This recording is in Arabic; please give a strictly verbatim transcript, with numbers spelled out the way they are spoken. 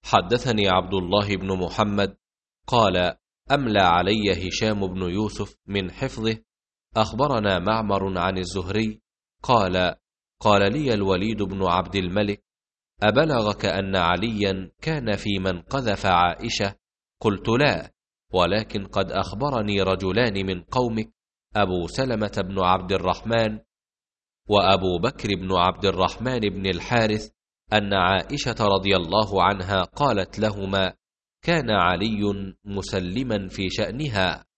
حدثني عبد الله بن محمد قال: أملى علي هشام بن يوسف من حفظه. أخبرنا معمر عن الزهري قال: قال لي الوليد بن عبد الملك: أبلغك أن عليا كان في من قذف عائشة؟ قلت: لا، ولكن قد أخبرني رجلان من قومك، أبو سلمة بن عبد الرحمن وأبو بكر بن عبد الرحمن بن الحارث، أن عائشة رضي الله عنها قالت لهما: كان علي مسلما في شأنها،